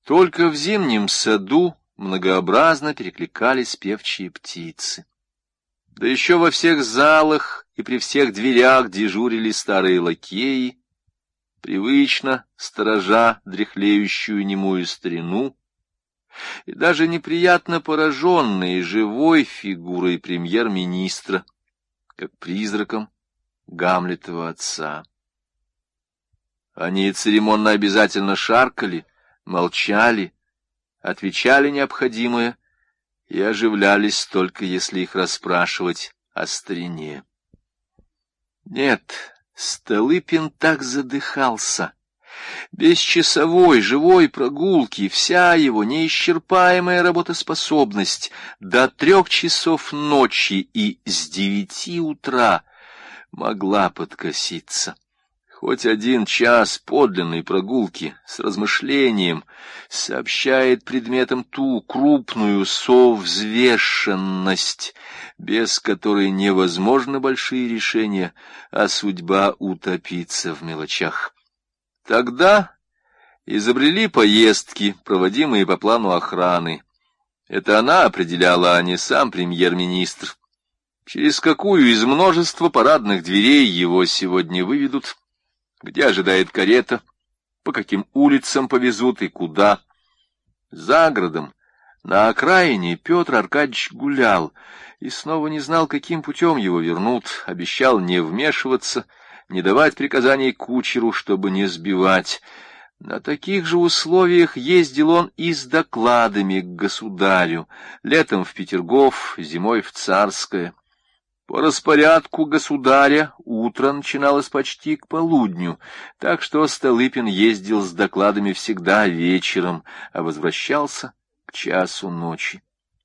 Только в зимнем саду многообразно перекликались певчие птицы. Да еще во всех залах и при всех дверях дежурили старые лакеи, привычно сторожа дряхлеющую немую старину, и даже неприятно пораженные живой фигурой премьер-министра, как призраком Гамлетова отца. Они церемонно обязательно шаркали, молчали, отвечали необходимое и оживлялись только если их расспрашивать о старине. Нет, Столыпин так задыхался. Без часовой живой прогулки вся его неисчерпаемая работоспособность до 3 часов ночи и с 9 утра могла подкоситься. Хоть 1 час подлинной прогулки с размышлением сообщает предметам ту крупную совзвешенность, без которой невозможны большие решения, а судьба утопится в мелочах. Тогда изобрели поездки, проводимые по плану охраны. Это она определяла, а не сам премьер-министр. Через какую из множества парадных дверей его сегодня выведут, где ожидает карета, по каким улицам повезут и куда. За городом, на окраине, Петр Аркадьевич гулял и снова не знал, каким путем его вернут, обещал не вмешиваться, не давать приказаний кучеру, чтобы не сбивать. На таких же условиях ездил он и с докладами к государю, летом в Петергоф, зимой в Царское. По распорядку государя утро начиналось почти к полудню, так что Столыпин ездил с докладами всегда вечером, а возвращался к часу ночи.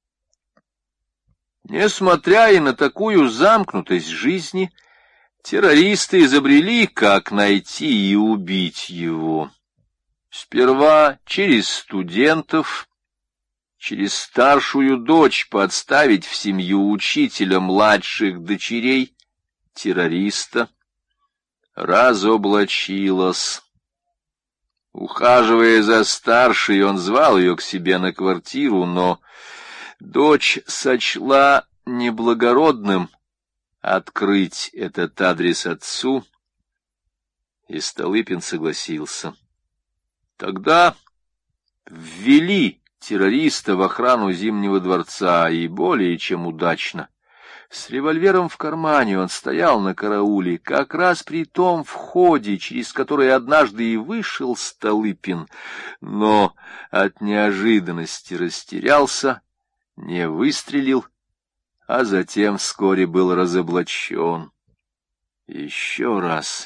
Несмотря и на такую замкнутость жизни, террористы изобрели, как найти и убить его. Сперва через студентов, через старшую дочь подставить в семью учителя младших дочерей, террориста, разоблачилась. Ухаживая за старшей, он звал ее к себе на квартиру, но дочь сочла неблагородным открыть этот адрес отцу, и Столыпин согласился. Тогда ввели террориста в охрану Зимнего дворца, и более чем удачно. С револьвером в кармане он стоял на карауле, как раз при том входе, через который однажды и вышел Столыпин, но от неожиданности растерялся, не выстрелил, а затем вскоре был разоблачен. Еще раз.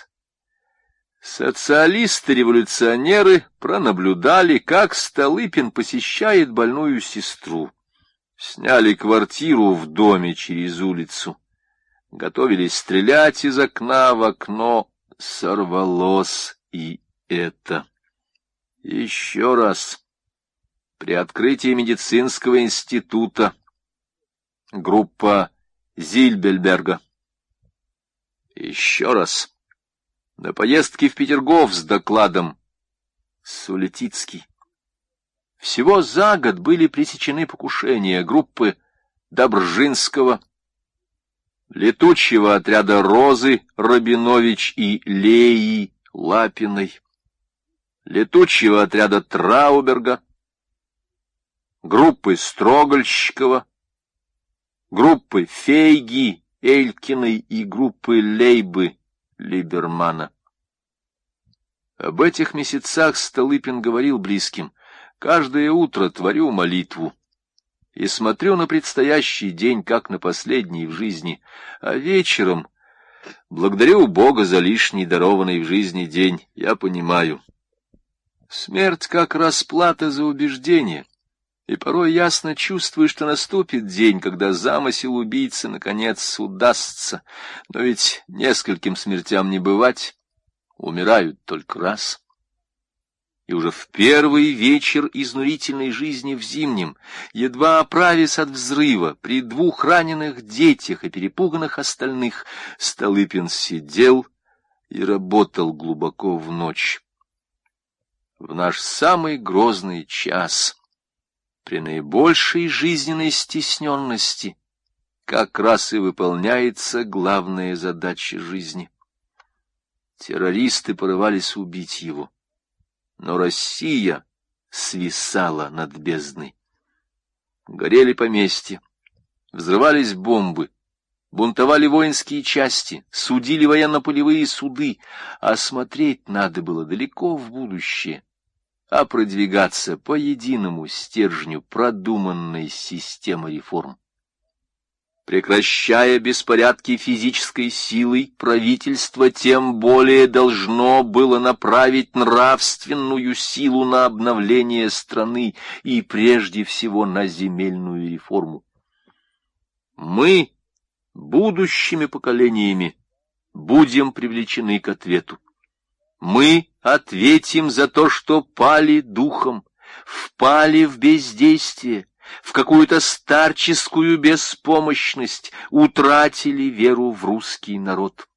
Социалисты-революционеры пронаблюдали, как Столыпин посещает больную сестру. Сняли квартиру в доме через улицу. Готовились стрелять из окна в окно. Сорвалось и это. Еще раз. При открытии медицинского института. Группа Зильбельберга. Еще раз. На поездке в Петергоф с докладом Сулетицкий. Всего за год были пресечены покушения группы Добржинского, летучего отряда Розы Рабинович и Леи Лапиной, летучего отряда Трауберга, группы Строгольщикова, группы Фейги Элькиной и группы Лейбы Либермана. Об этих месяцах Столыпин говорил близким: каждое утро творю молитву и смотрю на предстоящий день, как на последний в жизни, а вечером благодарю Бога за лишний дарованный в жизни день. Я понимаю, смерть как расплата за убеждение, и порой ясно чувствую, что наступит день, когда замысел убийцы наконец удастся. Но ведь нескольким смертям не бывать, умирают только раз. И уже в первый вечер изнурительной жизни в Зимнем, едва оправясь от взрыва, при 2 раненых детях и перепуганных остальных, Столыпин сидел и работал глубоко в ночь. в наш самый грозный час, при наибольшей жизненной стесненности, как раз и выполняется главная задача жизни. Террористы порывались убить его, но Россия свисала над бездной. Горели поместья, взрывались бомбы, бунтовали воинские части, судили военно-полевые суды, а смотреть надо было далеко в будущее, а продвигаться по единому стержню продуманной системы реформ. Прекращая беспорядки физической силой, правительство тем более должно было направить нравственную силу на обновление страны и прежде всего на земельную реформу. Мы, будущими поколениями, будем привлечены к ответу. Мы ответим за то, что пали духом, впали в бездействие, в какую-то старческую беспомощность, утратили веру в русский народ.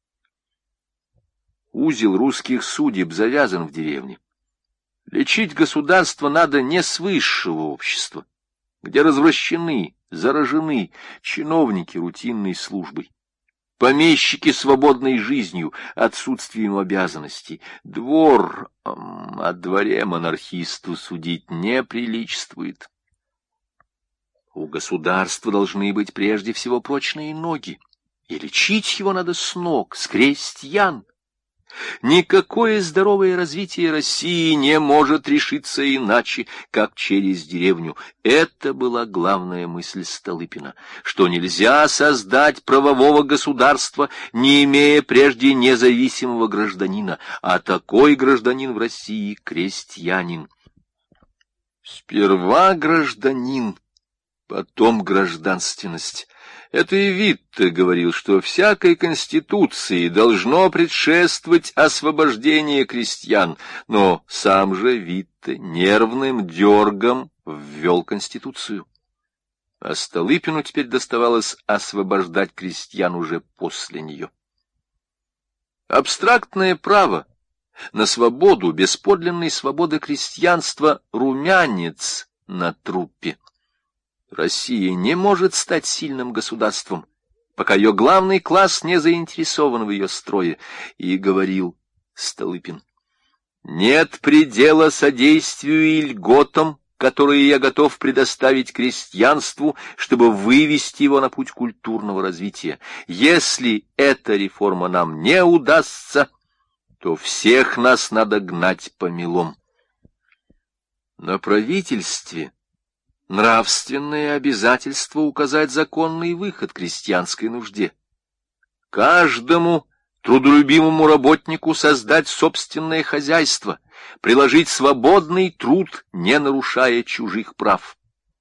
Узел русских судеб завязан в деревне. Лечить государство надо не с высшего общества, где развращены, заражены чиновники рутинной службой, помещики свободной жизнью, отсутствием обязанностей. Двор, о дворе монархисту судить не приличествует. У государства должны быть прежде всего прочные ноги, и лечить его надо с ног, с крестьян. Никакое здоровое развитие России не может решиться иначе, как через деревню. Это была главная мысль Столыпина, что нельзя создать правового государства, не имея прежде независимого гражданина, а такой гражданин в России — крестьянин. Сперва гражданин, потом гражданственность. Это и Витте говорил, что всякой конституции должно предшествовать освобождение крестьян, но сам же Витте нервным дергом ввел конституцию. А Столыпину теперь доставалось освобождать крестьян уже после нее. Абстрактное право на свободу, без подлинной свободы крестьянства — румянец на трупе. Россия не может стать сильным государством, пока ее главный класс не заинтересован в ее строе, и говорил Столыпин: нет предела содействию и льготам, которые я готов предоставить крестьянству, чтобы вывести его на путь культурного развития. Если эта реформа нам не удастся, то всех нас надо гнать помелом. На правительстве нравственное обязательство указать законный выход крестьянской нужде. Каждому трудолюбимому работнику создать собственное хозяйство, приложить свободный труд, не нарушая чужих прав.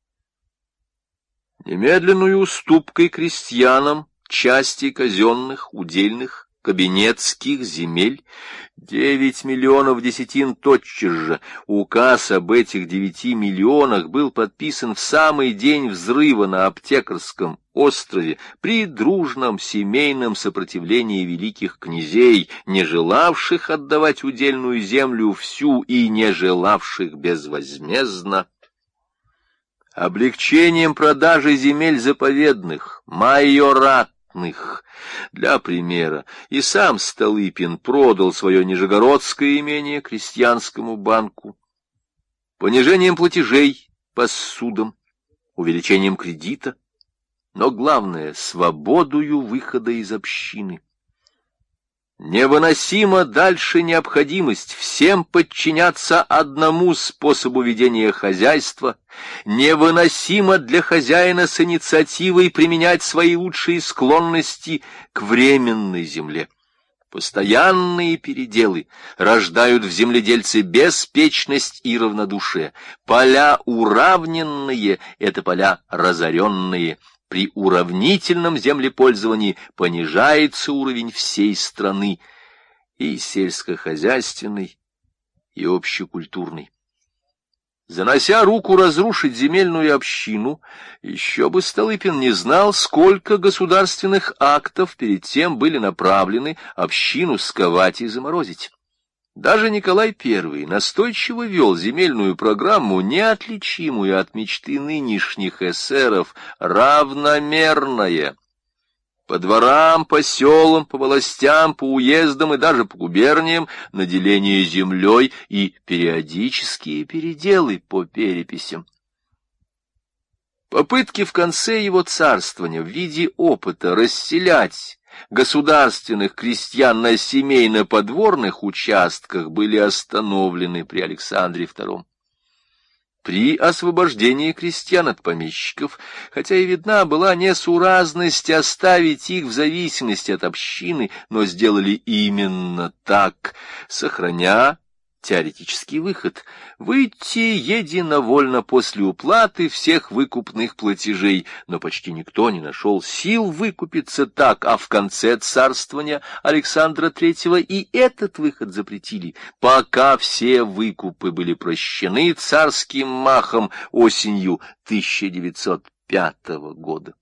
Немедленную уступкой крестьянам части казенных, удельных, кабинетских земель, 9 миллионов десятин тотчас же. Указ об этих 9 миллионах был подписан в самый день взрыва на Аптекарском острове при дружном семейном сопротивлении великих князей, не желавших отдавать удельную землю всю и не желавших безвозмездно. Облегчением продажи земель заповедных, майоратных. Для примера, и сам Столыпин продал свое нижегородское имение крестьянскому банку. Понижением платежей по ссудам, увеличением кредита, но главное — свободою выхода из общины. Невыносима дальше необходимость всем подчиняться одному способу ведения хозяйства, невыносимо для хозяина с инициативой применять свои лучшие склонности к временной земле. Постоянные переделы рождают в земледельце беспечность и равнодушие. Поля уравненные — это поля разоренные. При уравнительном землепользовании понижается уровень всей страны, и сельскохозяйственный, и общекультурный. Занося руку разрушить земельную общину, еще бы Столыпин не знал, сколько государственных актов перед тем были направлены общину сковать и заморозить. Даже Николай I настойчиво вел земельную программу, неотличимую от мечты нынешних эсеров, равномерная. По дворам, по селам, по властям, по уездам и даже по губерниям наделение землей и периодические переделы по переписям. Попытки в конце его царствования в виде опыта расселять государственных крестьян на семейно-подворных участках были остановлены при Александре II. При освобождении крестьян от помещиков, хотя и видна была несуразность оставить их в зависимости от общины, но сделали именно так, сохраня теоретический выход — выйти единовольно после уплаты всех выкупных платежей, но почти никто не нашел сил выкупиться так, а в конце царствования Александра III и этот выход запретили, пока все выкупы были прощены царским махом осенью 1905 года.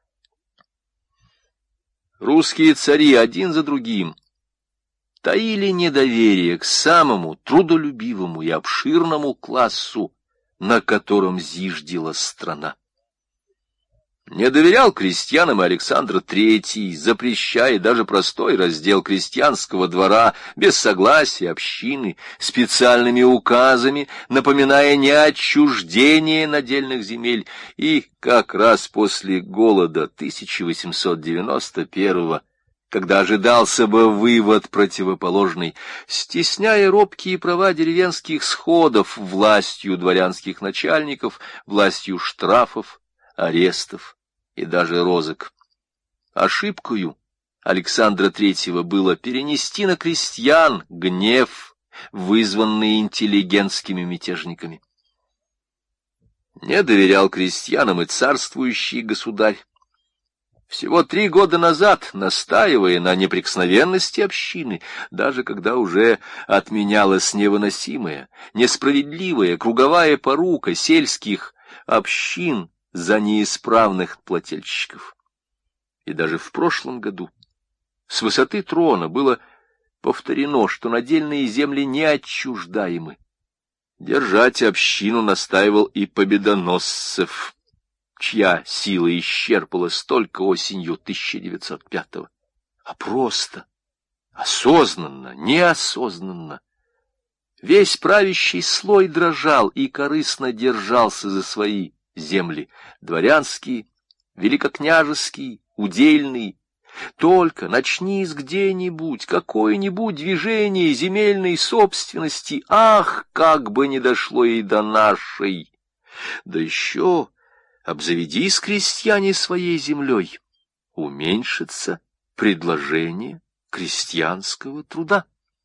Русские цари один за другим таили недоверие к самому трудолюбивому и обширному классу, на котором зиждела страна. Не доверял крестьянам и Александр III, запрещая даже простой раздел крестьянского двора без согласия общины, специальными указами, напоминая неотчуждение надельных земель, и как раз после голода 1891-го, когда ожидался бы вывод противоположный, стесняя робкие права деревенских сходов властью дворянских начальников, властью штрафов, арестов и даже розыск. Ошибкою Александра III было перенести на крестьян гнев, вызванный интеллигентскими мятежниками. Не доверял крестьянам и царствующий государь. Всего 3 года назад, настаивая на неприкосновенности общины, даже когда уже отменялась невыносимая, несправедливая круговая порука сельских общин за неисправных плательщиков. И даже в прошлом году с высоты трона было повторено, что надельные земли неотчуждаемы. Держать общину настаивал и Победоносцев, чья сила исчерпалась только осенью 1905-го, а просто, осознанно, неосознанно. Весь правящий слой дрожал и корыстно держался за свои земли, дворянские, великокняжеские, удельные. Только начнись где-нибудь какое-нибудь движение земельной собственности, ах, как бы не дошло и до нашей! Да еще обзаведись крестьяне своей землей, уменьшится предложение крестьянского труда.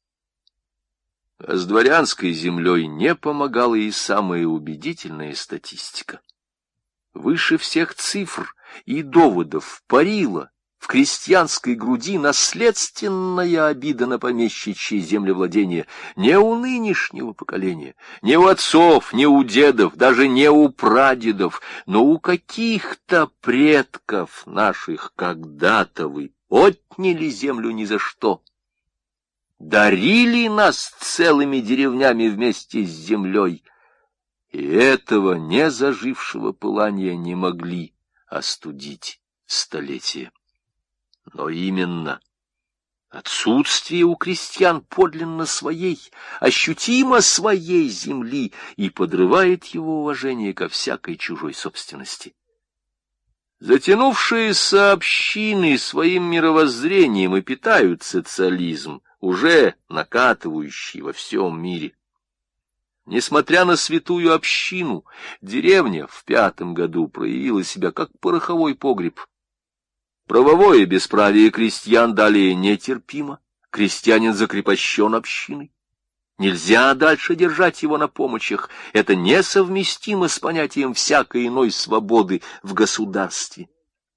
А с дворянской землей не помогала и самая убедительная статистика. Выше всех цифр и доводов парила в крестьянской груди наследственная обида на помещичье землевладение не у нынешнего поколения, не у отцов, не у дедов, даже не у прадедов, но у каких-то предков наших когда-то вы отняли землю ни за что. Дарили нас целыми деревнями вместе с землей, и этого незажившего пылания не могли остудить столетия. Но именно отсутствие у крестьян подлинно своей, ощутимо своей земли и подрывает его уважение ко всякой чужой собственности. Затянувшиеся общины своим мировоззрением и питают социализм, уже накатывающий во всем мире. Несмотря на святую общину, деревня в 5-м году проявила себя как пороховой погреб. Правовое бесправие крестьян далее нетерпимо, крестьянин закрепощен общиной. Нельзя дальше держать его на помощях, это несовместимо с понятием всякой иной свободы в государстве.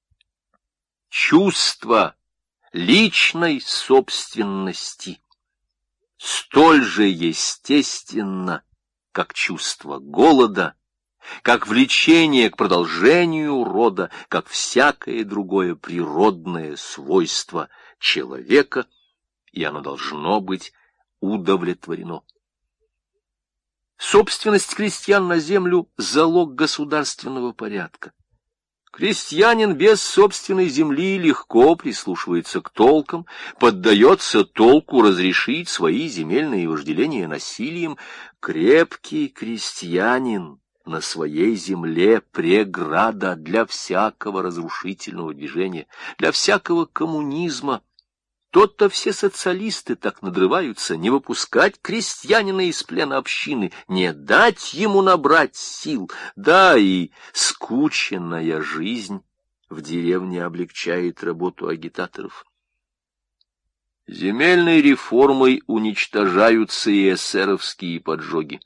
Чувство личной собственности столь же естественно, как чувство голода, как влечение к продолжению рода, как всякое другое природное свойство человека, и оно должно быть удовлетворено. Собственность крестьян на землю — залог государственного порядка. Крестьянин без собственной земли легко прислушивается к толкам, поддается толку разрешить свои земельные вожделения насилием. Крепкий крестьянин на своей земле — преграда для всякого разрушительного движения, для всякого коммунизма. Тот-то все социалисты так надрываются не выпускать крестьянина из плена общины, не дать ему набрать сил. Да, и скученная жизнь в деревне облегчает работу агитаторов. Земельной реформой уничтожаются и эсеровские поджоги.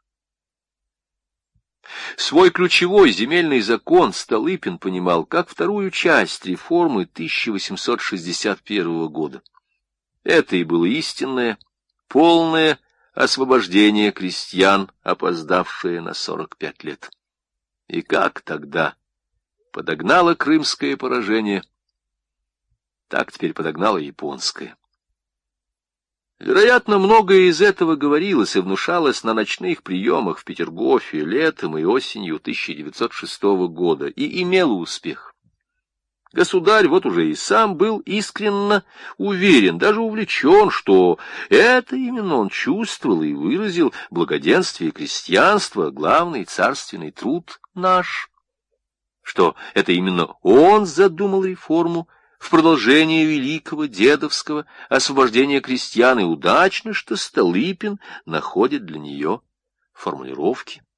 Свой ключевой земельный закон Столыпин понимал как вторую часть реформы 1861 года. Это и было истинное, полное освобождение крестьян, опоздавшее на 45 лет. И как тогда подогнало крымское поражение, так теперь подогнало японское. Вероятно, многое из этого говорилось и внушалось на ночных приемах в Петергофе летом и осенью 1906 года и имело успех. Государь вот уже и сам был искренне уверен, даже увлечен, что это именно он чувствовал и выразил благоденствие крестьянства, главный царственный труд наш, что это именно он задумал реформу в продолжение великого дедовского освобождения крестьян, и удачно, что Столыпин находит для нее формулировки.